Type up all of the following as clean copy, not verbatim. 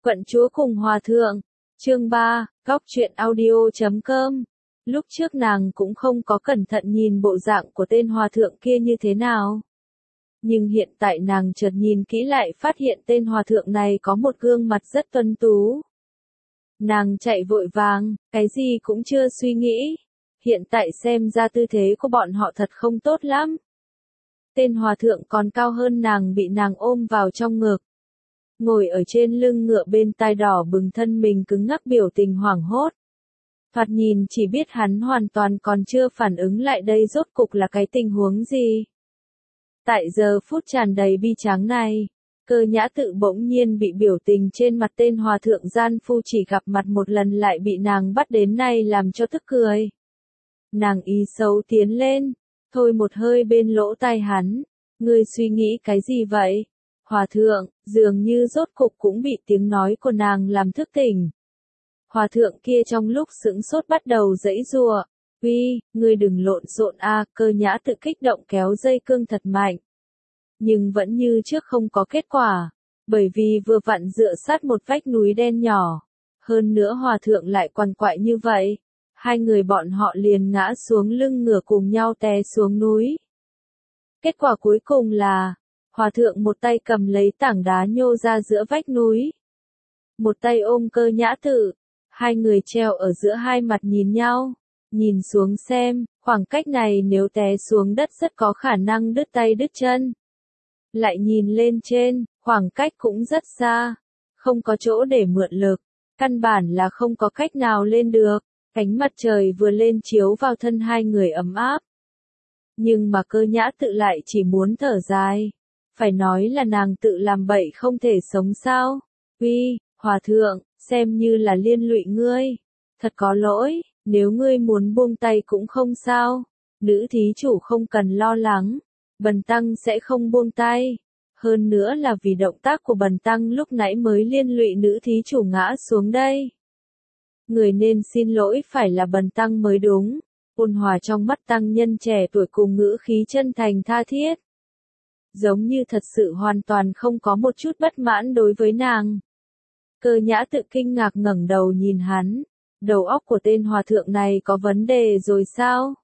Quận chúa cùng hòa thượng. Chương 3, góc truyện audio.com. Lúc trước nàng cũng không có cẩn thận nhìn bộ dạng của tên hòa thượng kia như thế nào. Nhưng hiện tại nàng chợt nhìn kỹ lại phát hiện tên hòa thượng này có một gương mặt rất tuấn tú. Nàng chạy vội vàng, cái gì cũng chưa suy nghĩ. Hiện tại xem ra tư thế của bọn họ thật không tốt lắm. Tên hòa thượng còn cao hơn nàng bị nàng ôm vào trong ngực. Ngồi ở trên lưng ngựa bên tai đỏ bừng thân mình cứng ngắc biểu tình hoảng hốt. Thoạt nhìn chỉ biết hắn hoàn toàn còn chưa phản ứng lại đây rốt cục là cái tình huống gì. Tại giờ phút tràn đầy bi tráng này, Cơ Nhã Tự bỗng nhiên bị biểu tình trên mặt tên hòa thượng gian phu chỉ gặp mặt một lần lại bị nàng bắt đến nay làm cho tức cười. Nàng ý xấu tiến lên, thôi một hơi bên lỗ tai hắn, ngươi suy nghĩ cái gì vậy? Hòa thượng, dường như rốt cục cũng bị tiếng nói của nàng làm thức tỉnh. Hòa thượng kia trong lúc sững sốt bắt đầu giãy giụa, uy, ngươi đừng lộn xộn a. Cơ Nhã Tự kích động kéo dây cương thật mạnh. Nhưng vẫn như trước không có kết quả, bởi vì vừa vặn dựa sát một vách núi đen nhỏ. Hơn nữa hòa thượng lại quằn quại như vậy, hai người bọn họ liền ngã xuống lưng ngựa cùng nhau té xuống núi. Kết quả cuối cùng là, hòa thượng một tay cầm lấy tảng đá nhô ra giữa vách núi. Một tay ôm Cơ Nhã Tự, hai người treo ở giữa hai mặt nhìn nhau, nhìn xuống xem, khoảng cách này nếu té xuống đất rất có khả năng đứt tay đứt chân. Lại nhìn lên trên, khoảng cách cũng rất xa, không có chỗ để mượn lực, căn bản là không có cách nào lên được, ánh mặt trời vừa lên chiếu vào thân hai người ấm áp. Nhưng mà Cơ Nhã Tự lại chỉ muốn thở dài, phải nói là nàng tự làm bậy không thể sống sao. Uy, hòa thượng, xem như là liên lụy ngươi, thật có lỗi, nếu ngươi muốn buông tay cũng không sao, nữ thí chủ không cần lo lắng. Bần tăng sẽ không buông tay, hơn nữa là vì động tác của bần tăng lúc nãy mới liên lụy nữ thí chủ ngã xuống đây. Người nên xin lỗi phải là bần tăng mới đúng. Ôn hòa trong mắt tăng nhân trẻ tuổi cùng ngữ khí chân thành tha thiết. Giống như thật sự hoàn toàn không có một chút bất mãn đối với nàng. Cơ Nhã Tự kinh ngạc ngẩng đầu nhìn hắn, đầu óc của tên hòa thượng này có vấn đề rồi sao?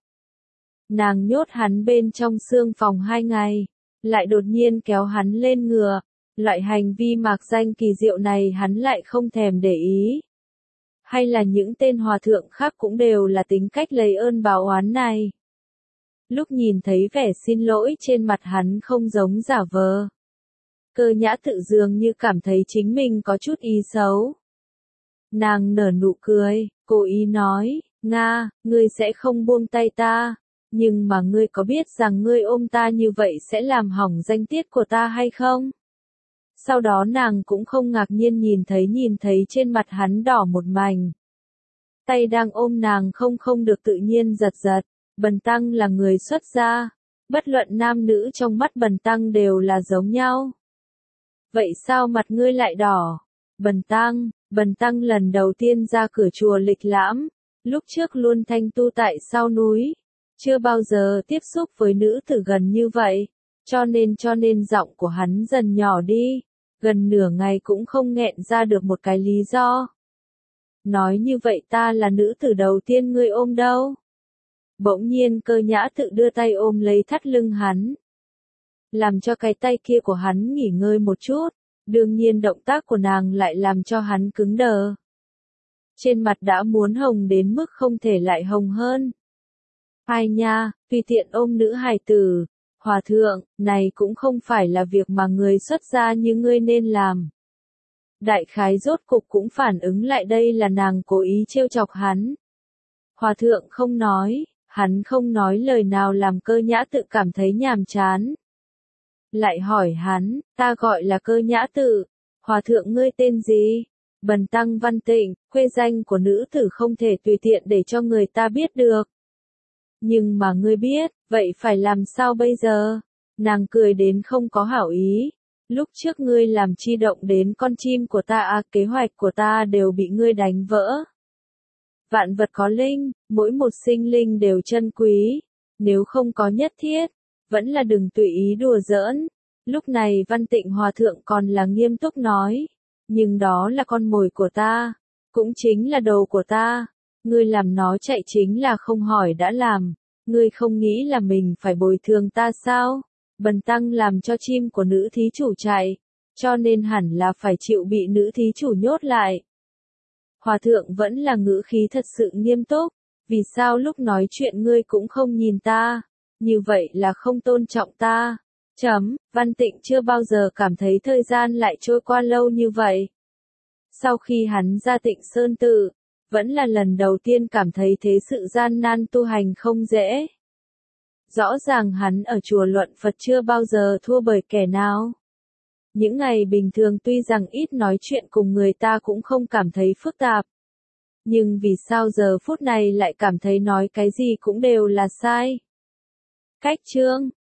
Nàng nhốt hắn bên trong xương phòng 2 ngày, lại đột nhiên kéo hắn lên ngựa, loại hành vi mạc danh kỳ diệu này hắn lại không thèm để ý. Hay là những tên hòa thượng khác cũng đều là tính cách lấy ơn báo oán này. Lúc nhìn thấy vẻ xin lỗi trên mặt hắn không giống giả vờ. Cơ Nhã Tự dường như cảm thấy chính mình có chút ý xấu. Nàng nở nụ cười, cố ý nói, Nga, ngươi sẽ không buông tay ta. Nhưng mà ngươi có biết rằng ngươi ôm ta như vậy sẽ làm hỏng danh tiết của ta hay không? Sau đó nàng cũng không ngạc nhiên nhìn thấy trên mặt hắn đỏ một mảnh. Tay đang ôm nàng không được tự nhiên giật giật, bần tăng là người xuất gia, bất luận nam nữ trong mắt bần tăng đều là giống nhau. Vậy sao mặt ngươi lại đỏ? Bần tăng lần đầu tiên ra cửa chùa lịch lãm, lúc trước luôn thanh tu tại sau núi. Chưa bao giờ tiếp xúc với nữ tử gần như vậy, cho nên giọng của hắn dần nhỏ đi, gần nửa ngày cũng không nghẹn ra được một cái lý do. Nói như vậy ta là nữ tử đầu tiên ngươi ôm đâu. Bỗng nhiên Cơ Nhã Tự đưa tay ôm lấy thắt lưng hắn, làm cho cái tay kia của hắn nghỉ ngơi một chút, đương nhiên động tác của nàng lại làm cho hắn cứng đờ. Trên mặt đã muốn hồng đến mức không thể lại hồng hơn. Ai nha, tùy tiện ôm nữ hài tử, hòa thượng, này cũng không phải là việc mà người xuất gia như ngươi nên làm. Đại khái rốt cục cũng phản ứng lại đây là nàng cố ý trêu chọc hắn. Hòa thượng không nói, hắn không nói lời nào làm Cơ Nhã Tự cảm thấy nhàm chán. Lại hỏi hắn, ta gọi là Cơ Nhã Tự, hòa thượng ngươi tên gì? Bần tăng Văn Tịnh, khuê danh của nữ tử không thể tùy tiện để cho người ta biết được. Nhưng mà ngươi biết, vậy phải làm sao bây giờ? Nàng cười đến không có hảo ý. Lúc trước ngươi làm chi động đến con chim của ta kế hoạch của ta đều bị ngươi đánh vỡ. Vạn vật có linh, mỗi một sinh linh đều chân quý. Nếu không có nhất thiết, vẫn là đừng tùy ý đùa giỡn. Lúc này Văn Tịnh Hòa Thượng còn là nghiêm túc nói. Nhưng đó là con mồi của ta, cũng chính là đồ của ta. Ngươi làm nó chạy chính là không hỏi đã làm. Ngươi không nghĩ là mình phải bồi thường ta sao? Bần tăng làm cho chim của nữ thí chủ chạy, cho nên hẳn là phải chịu bị nữ thí chủ nhốt lại. Hòa thượng vẫn là ngữ khí thật sự nghiêm túc. Vì sao lúc nói chuyện ngươi cũng không nhìn ta? Như vậy là không tôn trọng ta. Văn Tịnh chưa bao giờ cảm thấy thời gian lại trôi qua lâu như vậy. Sau khi hắn ra Tịnh Sơn Tự, vẫn là lần đầu tiên cảm thấy thế sự gian nan tu hành không dễ. Rõ ràng hắn ở chùa luận Phật chưa bao giờ thua bởi kẻ nào. Những ngày bình thường tuy rằng ít nói chuyện cùng người ta cũng không cảm thấy phức tạp. Nhưng vì sao giờ phút này lại cảm thấy nói cái gì cũng đều là sai. Cách chương